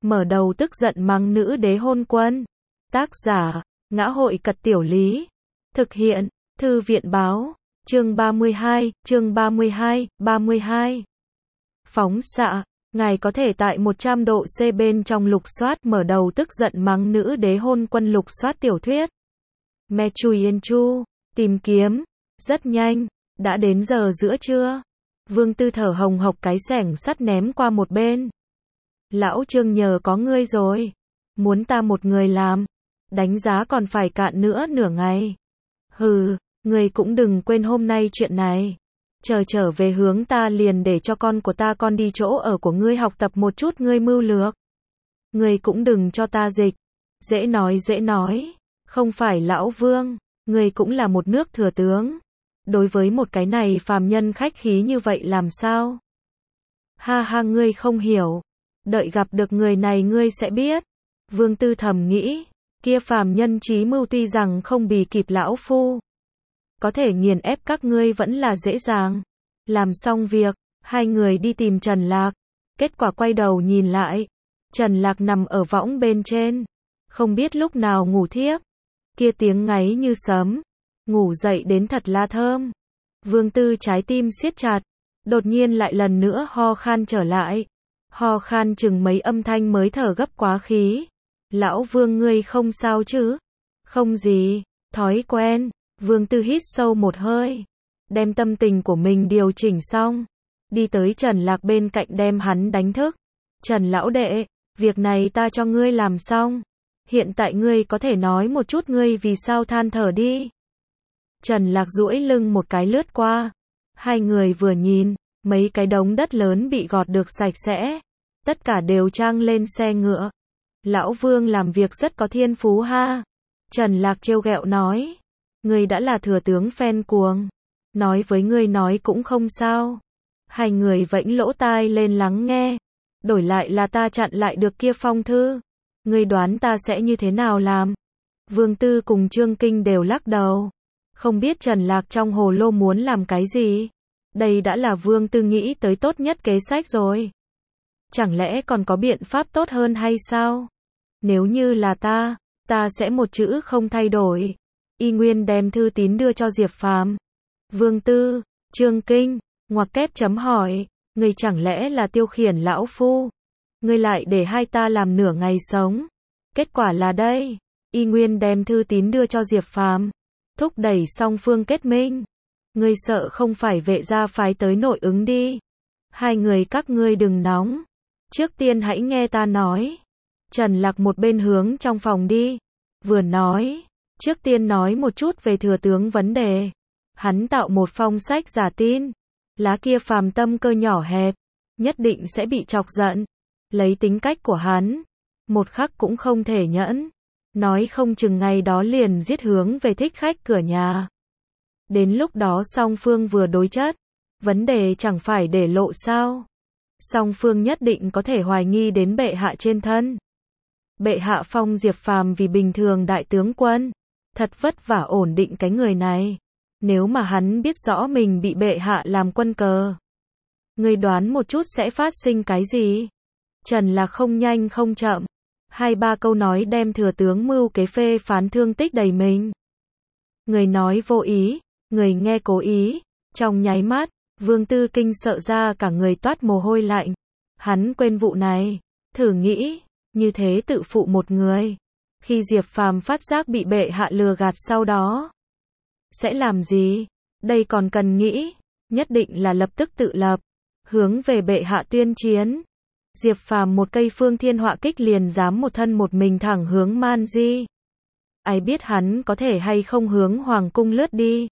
mở đầu tức giận mắng nữ đế hôn quân. Tác giả, Ngã hội Cật Tiểu Lý. Thực hiện, Thư viện báo. Chương 32, chương 32. Phóng xạ, ngài có thể tại 100 độ C bên trong lục soát mở đầu tức giận mắng nữ đế hôn quân lục soát tiểu thuyết. Me Chui Yên Chu, tìm kiếm, rất nhanh, đã đến giờ giữa trưa. Vương Tư thở hồng hộc cái xẻng sắt ném qua một bên. Lão Trương nhờ có ngươi rồi. Muốn ta một người làm, đánh giá còn phải cạn nữa nửa ngày. Hừ, ngươi cũng đừng quên hôm nay chuyện này. Trở về hướng ta liền để cho con của ta con đi chỗ ở của ngươi học tập một chút ngươi mưu lược. Ngươi cũng đừng cho ta dịch. Dễ nói, không phải lão Vương, ngươi cũng là một nước thừa tướng. Đối với một cái này phàm nhân khách khí như vậy làm sao? Ha ha, ngươi không hiểu. Đợi gặp được người này ngươi sẽ biết. Vương Tư thầm nghĩ, kia phàm nhân trí mưu tuy rằng không bì kịp lão phu, có thể nghiền ép các ngươi vẫn là dễ dàng. Làm xong việc, hai người đi tìm Trần Lạc. Kết quả quay đầu nhìn lại, Trần Lạc nằm ở võng bên trên, không biết lúc nào ngủ thiếp. Kia tiếng ngáy như sấm, ngủ dậy đến thật là thơm. Vương Tư trái tim siết chặt, đột nhiên lại lần nữa ho khan trở lại. Ho khan chừng mấy âm thanh mới thở gấp quá khí. Lão Vương ngươi không sao chứ? Không gì, thói quen. Vương Tư hít sâu một hơi, đem tâm tình của mình điều chỉnh xong, đi tới Trần Lạc bên cạnh đem hắn đánh thức. Trần lão đệ, việc này ta cho ngươi làm xong. Hiện tại ngươi có thể nói một chút ngươi vì sao than thở đi. Trần Lạc duỗi lưng một cái lướt qua. Hai người vừa nhìn, mấy cái đống đất lớn bị gọt được sạch sẽ. Tất cả đều trang lên xe ngựa. Lão Vương làm việc rất có thiên phú ha. Trần Lạc trêu ghẹo nói. Ngươi đã là thừa tướng phen cuồng. Nói với ngươi nói cũng không sao. Hai người vẫy lỗ tai lên lắng nghe. Đổi lại là ta chặn lại được kia phong thư. Ngươi đoán ta sẽ như thế nào làm? Vương Tư cùng Trương Kinh đều lắc đầu. Không biết Trần Lạc trong hồ lô muốn làm cái gì? Đây đã là Vương Tư nghĩ tới tốt nhất kế sách rồi. Chẳng lẽ còn có biện pháp tốt hơn hay sao? Nếu như là ta sẽ một chữ không thay đổi. Y nguyên đem thư tín đưa cho Diệp Phàm. Vương Tư, Trương Kinh, ngoặc kép chấm hỏi, ngươi chẳng lẽ là tiêu khiển lão phu? Ngươi lại để hai ta làm nửa ngày sống. Kết quả là đây, Y nguyên đem thư tín đưa cho Diệp Phàm, thúc đẩy song phương kết minh. Ngươi sợ không phải Vệ gia phái tới nội ứng đi. Hai người các ngươi đừng nóng. Trước tiên hãy nghe ta nói. Trần Lạc một bên hướng trong phòng đi, vừa nói. Trước tiên nói một chút về thừa tướng vấn đề. Hắn tạo một phong sách giả tin. Lá kia phàm tâm cơ nhỏ hẹp, nhất định sẽ bị chọc giận. Lấy tính cách của hắn, một khắc cũng không thể nhẫn. Nói không chừng ngày đó liền giết hướng về thích khách cửa nhà. Đến lúc đó song phương vừa đối chất, vấn đề chẳng phải để lộ sao. Song phương nhất định có thể hoài nghi đến bệ hạ trên thân. Bệ hạ phong Diệp Phàm vì bình thường đại tướng quân. Thật vất vả ổn định cái người này. Nếu mà hắn biết rõ mình bị bệ hạ làm quân cờ, ngươi đoán một chút sẽ phát sinh cái gì? Trần Lạc không nhanh không chậm, 2-3 câu nói đem thừa tướng mưu kế phê phán thương tích đầy mình. Người nói vô ý, người nghe cố ý. Trong nháy mắt, Vương Tư kinh sợ ra cả người toát mồ hôi lạnh. Hắn quên vụ này, thử nghĩ, như thế tự phụ một người. Khi Diệp Phàm phát giác bị bệ hạ lừa gạt sau đó, sẽ làm gì? Đây còn cần nghĩ, nhất định là lập tức tự lập, hướng về bệ hạ tuyên chiến. Diệp Phàm một cây phương thiên họa kích liền dám một thân một mình thẳng hướng Man Di. Ai biết hắn có thể hay không hướng hoàng cung lướt đi.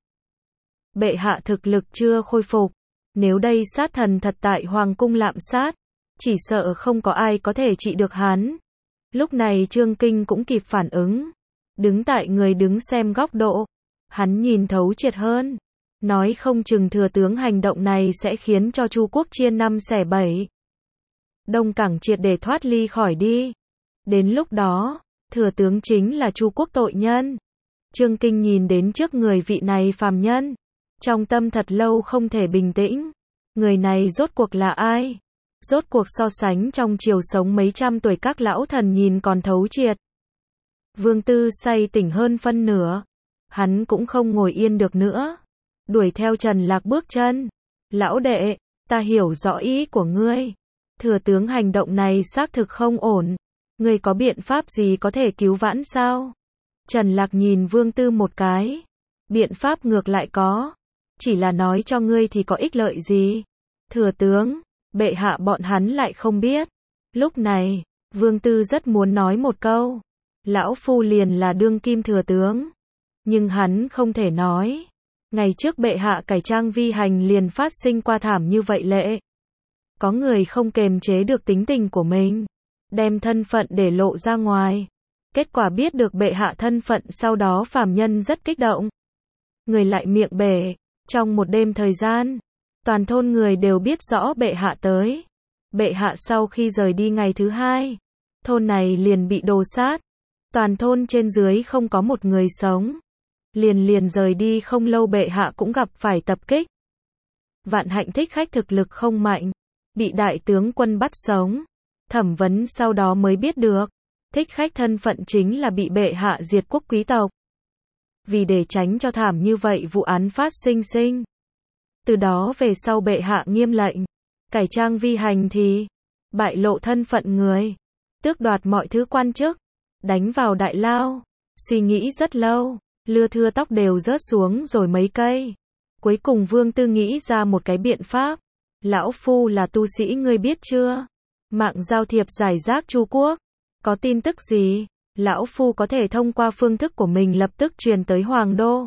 Bệ hạ thực lực chưa khôi phục, nếu đây sát thần thật tại hoàng cung lạm sát, chỉ sợ không có ai có thể trị được hắn. Lúc này Trương Kinh cũng kịp phản ứng, đứng tại người đứng xem góc độ, hắn nhìn thấu triệt hơn, nói không chừng thừa tướng hành động này sẽ khiến cho Chu quốc chia 5 xẻ 7. Đông Cảng triệt để thoát ly khỏi đi. Đến lúc đó, thừa tướng chính là Chu quốc tội nhân. Trương Kinh nhìn đến trước người vị này phàm nhân, trong tâm thật lâu không thể bình tĩnh. Người này rốt cuộc là ai? Rốt cuộc so sánh trong chiều sống mấy trăm tuổi các lão thần nhìn còn thấu triệt. Vương Tư say tỉnh hơn phân nửa. Hắn cũng không ngồi yên được nữa. Đuổi theo Trần Lạc bước chân. Lão đệ, ta hiểu rõ ý của ngươi. Thừa tướng hành động này xác thực không ổn. Ngươi có biện pháp gì có thể cứu vãn sao? Trần Lạc nhìn Vương Tư một cái. Biện pháp ngược lại có. Chỉ là nói cho ngươi thì có ích lợi gì? Thừa tướng, bệ hạ bọn hắn lại không biết. Lúc này, Vương Tư rất muốn nói một câu. Lão phu liền là đương kim thừa tướng. Nhưng hắn không thể nói. Ngày trước bệ hạ cải trang vi hành liền phát sinh qua thảm như vậy lệ. Có người không kềm chế được tính tình của mình. Đem thân phận để lộ ra ngoài. Kết quả biết được bệ hạ thân phận sau đó phàm nhân rất kích động. Người lại miệng bể. Trong một đêm thời gian, toàn thôn người đều biết rõ bệ hạ tới. Bệ hạ sau khi rời đi ngày thứ hai, thôn này liền bị đồ sát. Toàn thôn trên dưới không có một người sống. Liền rời đi không lâu bệ hạ cũng gặp phải tập kích. Vạn Hạnh Thích Khách thực lực không mạnh, bị đại tướng quân bắt sống. Thẩm vấn sau đó mới biết được, Thích Khách thân phận chính là bị bệ hạ diệt quốc quý tộc. Vì để tránh cho thảm như vậy vụ án phát sinh. Từ đó về sau bệ hạ nghiêm lệnh, cải trang vi hành thì bại lộ thân phận người, tước đoạt mọi thứ quan chức, đánh vào đại lao. Suy nghĩ rất lâu, lưa thưa tóc đều rớt xuống rồi mấy cây. Cuối cùng Vương Tư nghĩ ra một cái biện pháp. Lão phu là tu sĩ ngươi biết chưa? Mạng giao thiệp giải rác Chu quốc. Có tin tức gì? Lão phu có thể thông qua phương thức của mình lập tức truyền tới Hoàng đô.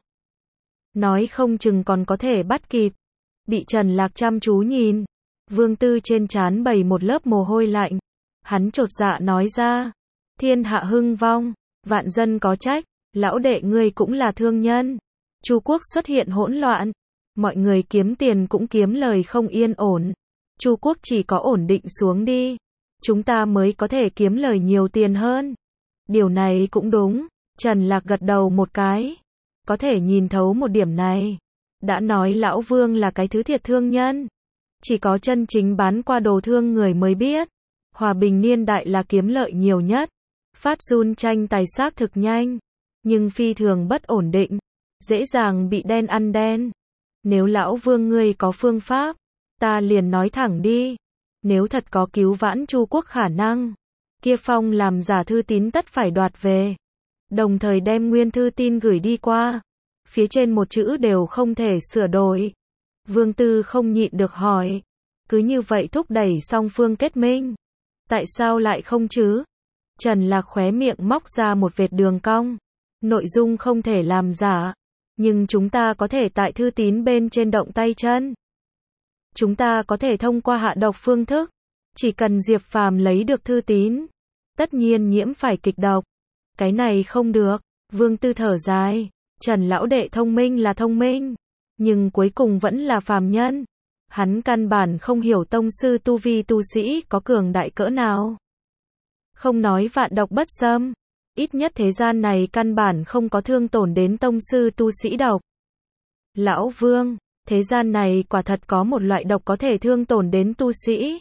Nói không chừng còn có thể bắt kịp. Bị Trần Lạc chăm chú nhìn. Vương Tư trên trán bày một lớp mồ hôi lạnh. Hắn chột dạ nói ra. Thiên hạ hưng vong, vạn dân có trách. Lão đệ ngươi cũng là thương nhân. Chu quốc xuất hiện hỗn loạn. Mọi người kiếm tiền cũng kiếm lời không yên ổn. Chu quốc chỉ có ổn định xuống đi, chúng ta mới có thể kiếm lời nhiều tiền hơn. Điều này cũng đúng. Trần Lạc gật đầu một cái. Có thể nhìn thấu một điểm này. Đã nói lão Vương là cái thứ thiệt thương nhân. Chỉ có chân chính bán qua đồ thương người mới biết. Hòa bình niên đại là kiếm lợi nhiều nhất. Phát run tranh tài xác thực nhanh. Nhưng phi thường bất ổn định. Dễ dàng bị đen ăn đen. Nếu lão Vương ngươi có phương pháp, ta liền nói thẳng đi. Nếu thật có cứu vãn Chu quốc khả năng, kia phong làm giả thư tín tất phải đoạt về. Đồng thời đem nguyên thư tin gửi đi qua. Phía trên một chữ đều không thể sửa đổi. Vương Tư không nhịn được hỏi. Cứ như vậy thúc đẩy song phương kết minh. Tại sao lại không chứ? Trần Lạc khóe miệng móc ra một vệt đường cong. Nội dung không thể làm giả. Nhưng chúng ta có thể tại thư tín bên trên động tay chân. Chúng ta có thể thông qua hạ độc phương thức. Chỉ cần Diệp Phàm lấy được thư tín, tất nhiên nhiễm phải kịch độc. Cái này không được. Vương Tư thở dài. Trần lão đệ thông minh là thông minh, nhưng cuối cùng vẫn là phàm nhân. Hắn căn bản không hiểu tông sư tu vi tu sĩ có cường đại cỡ nào. Không nói vạn độc bất xâm, ít nhất thế gian này căn bản không có thương tổn đến tông sư tu sĩ độc. Lão Vương, thế gian này quả thật có một loại độc có thể thương tổn đến tu sĩ.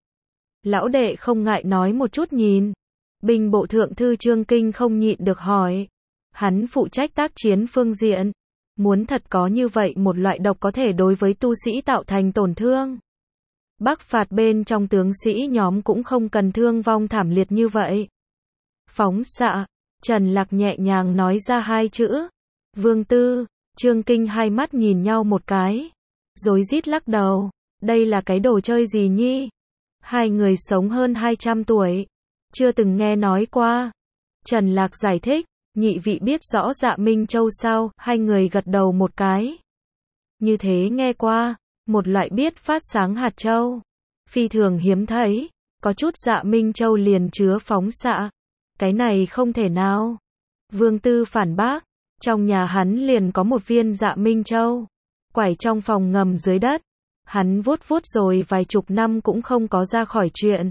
Lão đệ không ngại nói một chút nhìn. Binh bộ thượng thư Trương Kinh không nhịn được hỏi. Hắn phụ trách tác chiến phương diện. Muốn thật có như vậy một loại độc có thể đối với tu sĩ tạo thành tổn thương. Bắc phạt bên trong tướng sĩ nhóm cũng không cần thương vong thảm liệt như vậy. Phóng xạ, Trần Lạc nhẹ nhàng nói ra hai chữ. Vương Tư, Trương Kinh hai mắt nhìn nhau một cái. Rối rít lắc đầu. Đây là cái đồ chơi gì nhi? Hai người sống hơn 200 tuổi. Chưa từng nghe nói qua. Trần Lạc giải thích. Nhị vị biết rõ Dạ Minh Châu sao? Hai người gật đầu một cái. Như thế nghe qua. Một loại biết phát sáng hạt châu. Phi thường hiếm thấy. Có chút Dạ Minh Châu liền chứa phóng xạ. Cái này không thể nào. Vương Tư phản bác. Trong nhà hắn liền có một viên Dạ Minh Châu. Quải trong phòng ngầm dưới đất. Hắn vuốt vuốt rồi vài chục năm cũng không có ra khỏi chuyện.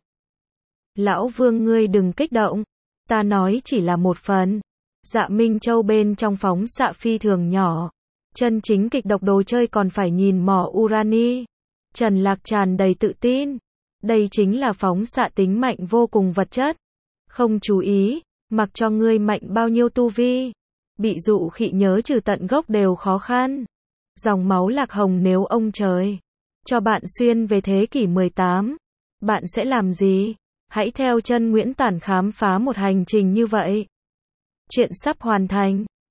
Lão Vương ngươi đừng kích động. Ta nói chỉ là một phần. Dạ Minh Châu bên trong phóng xạ phi thường nhỏ. Chân chính kịch độc đồ chơi còn phải nhìn mỏ urani. Trần Lạc tràn đầy tự tin. Đây chính là phóng xạ tính mạnh vô cùng vật chất. Không chú ý, mặc cho ngươi mạnh bao nhiêu tu vi, bị dụ khị nhớ trừ tận gốc đều khó khăn. Dòng máu Lạc Hồng nếu ông trời cho bạn xuyên về thế kỷ 18, bạn sẽ làm gì? Hãy theo chân Nguyễn Tản khám phá một hành trình như vậy. Chuyện sắp hoàn thành.